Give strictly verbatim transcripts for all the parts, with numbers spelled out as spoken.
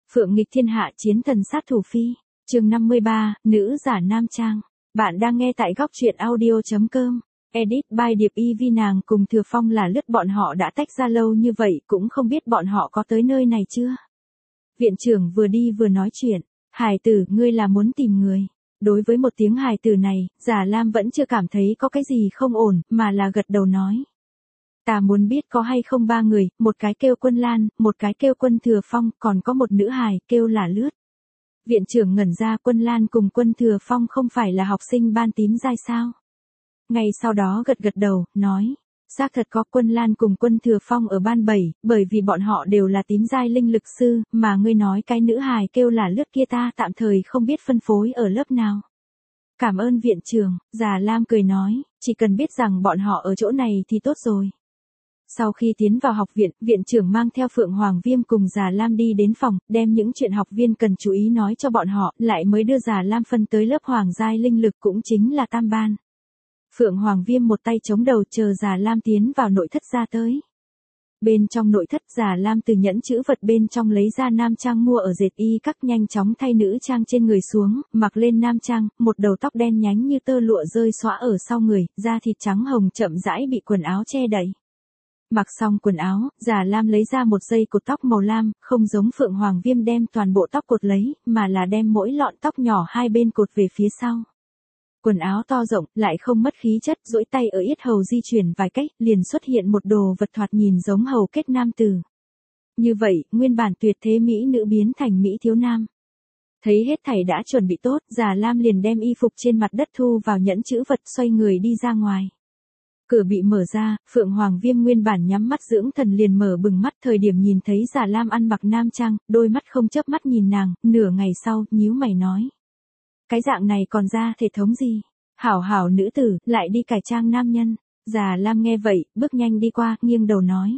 Phượng nghịch thiên hạ chiến thần sát thủ phi, chương năm mươi ba, nữ giả nam trang. Bạn đang nghe tại góc truyện audio.com. Edit by Điệp Y Vi. Nàng cùng Thừa Phong là lướt, bọn họ đã tách ra lâu như vậy cũng không biết bọn họ có tới nơi này chưa. Viện trưởng vừa đi vừa nói chuyện, Hải tử, ngươi là muốn tìm người. Đối với một tiếng hài tử này, Già Lam vẫn chưa cảm thấy có cái gì không ổn, mà là gật đầu nói. Ta muốn biết có hay không ba người, một cái kêu Quân Lan, một cái kêu Quân Thừa Phong, còn có một nữ hài, kêu là Lướt. Viện trưởng ngẩn ra, Quân Lan cùng Quân Thừa Phong không phải là học sinh ban tím giai sao? Ngay sau đó gật gật đầu, nói. Xác thật có Quân Lan cùng Quân Thừa Phong ở ban bảy, bởi vì bọn họ đều là tím giai linh lực sư, mà ngươi nói cái nữ hài kêu là Lướt kia ta tạm thời không biết phân phối ở lớp nào. Cảm ơn viện trưởng, Già Lam cười nói, chỉ cần biết rằng bọn họ ở chỗ này thì tốt rồi. Sau khi tiến vào học viện, viện trưởng mang theo Phượng Hoàng Viêm cùng Già Lam đi đến phòng, đem những chuyện học viên cần chú ý nói cho bọn họ, lại mới đưa Già Lam phân tới lớp Hoàng giai linh lực, cũng chính là tam ban. Phượng Hoàng Viêm một tay chống đầu chờ Già Lam tiến vào nội thất ra tới. Bên trong nội thất, Già Lam từ nhẫn chữ vật bên trong lấy ra nam trang mua ở dệt y các, nhanh chóng thay nữ trang trên người xuống, mặc lên nam trang, một đầu tóc đen nhánh như tơ lụa rơi xõa ở sau người, da thịt trắng hồng chậm rãi bị quần áo che đậy. Mặc xong quần áo, Già Lam lấy ra một dây cột tóc màu lam, không giống Phượng Hoàng Viêm đem toàn bộ tóc cột lấy, mà là đem mỗi lọn tóc nhỏ hai bên cột về phía sau. Quần áo to rộng, lại không mất khí chất, duỗi tay ở yết hầu di chuyển vài cách, liền xuất hiện một đồ vật thoạt nhìn giống hầu kết nam tử. Như vậy, nguyên bản tuyệt thế mỹ nữ biến thành mỹ thiếu nam. Thấy hết thảy đã chuẩn bị tốt, Già Lam liền đem y phục trên mặt đất thu vào nhẫn chữ vật, xoay người đi ra ngoài. Cửa bị mở ra, Phượng Hoàng Viêm nguyên bản nhắm mắt dưỡng thần liền mở bừng mắt, thời điểm nhìn thấy Già Lam ăn mặc nam trang, đôi mắt không chớp mắt nhìn nàng, nửa ngày sau, nhíu mày nói. Cái dạng này còn ra thể thống gì? Hảo hảo nữ tử, lại đi cải trang nam nhân. Già Lam nghe vậy, bước nhanh đi qua, nghiêng đầu nói.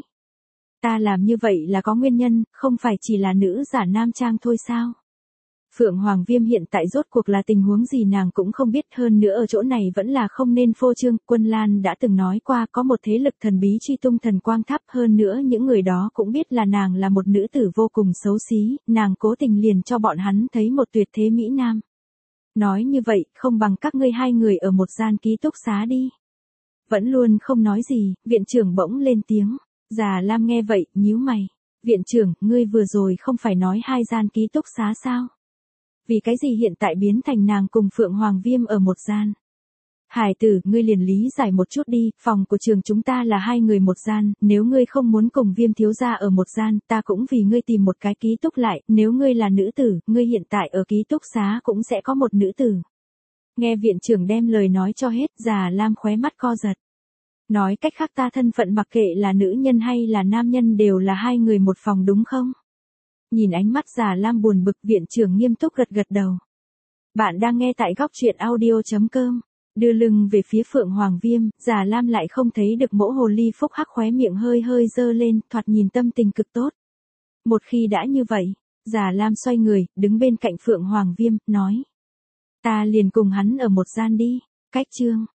Ta làm như vậy là có nguyên nhân, không phải chỉ là nữ giả nam trang thôi sao? Phượng Hoàng Viêm hiện tại rốt cuộc là tình huống gì nàng cũng không biết, hơn nữa ở chỗ này vẫn là không nên phô trương. Quân Lan đã từng nói qua có một thế lực thần bí truy tung thần quang tháp, hơn nữa những người đó cũng biết là nàng là một nữ tử vô cùng xấu xí, nàng cố tình liền cho bọn hắn thấy một tuyệt thế mỹ nam. Nói như vậy, không bằng các ngươi hai người ở một gian ký túc xá đi. Vẫn luôn không nói gì, viện trưởng bỗng lên tiếng. Già Lam nghe vậy, nhíu mày. Viện trưởng, ngươi vừa rồi không phải nói hai gian ký túc xá sao? Vì cái gì hiện tại biến thành nàng cùng Phượng Hoàng Viêm ở một gian? Hải tử, ngươi liền lý giải một chút đi, phòng của trường chúng ta là hai người một gian, nếu ngươi không muốn cùng Viêm thiếu gia ở một gian, ta cũng vì ngươi tìm một cái ký túc lại, nếu ngươi là nữ tử, ngươi hiện tại ở ký túc xá cũng sẽ có một nữ tử. Nghe viện trưởng đem lời nói cho hết, Già Lam khóe mắt co giật. Nói cách khác ta thân phận mặc kệ là nữ nhân hay là nam nhân đều là hai người một phòng đúng không? Nhìn ánh mắt Già Lam buồn bực, viện trưởng nghiêm túc gật gật đầu. Bạn đang nghe tại góc truyện audio.com. Đưa lưng về phía Phượng Hoàng Viêm, Già Lam lại không thấy được mỗ hồ ly phúc hắc khóe miệng hơi hơi dơ lên, thoạt nhìn tâm tình cực tốt. Một khi đã như vậy, Già Lam xoay người, đứng bên cạnh Phượng Hoàng Viêm, nói. Ta liền cùng hắn ở một gian đi. Cách chương,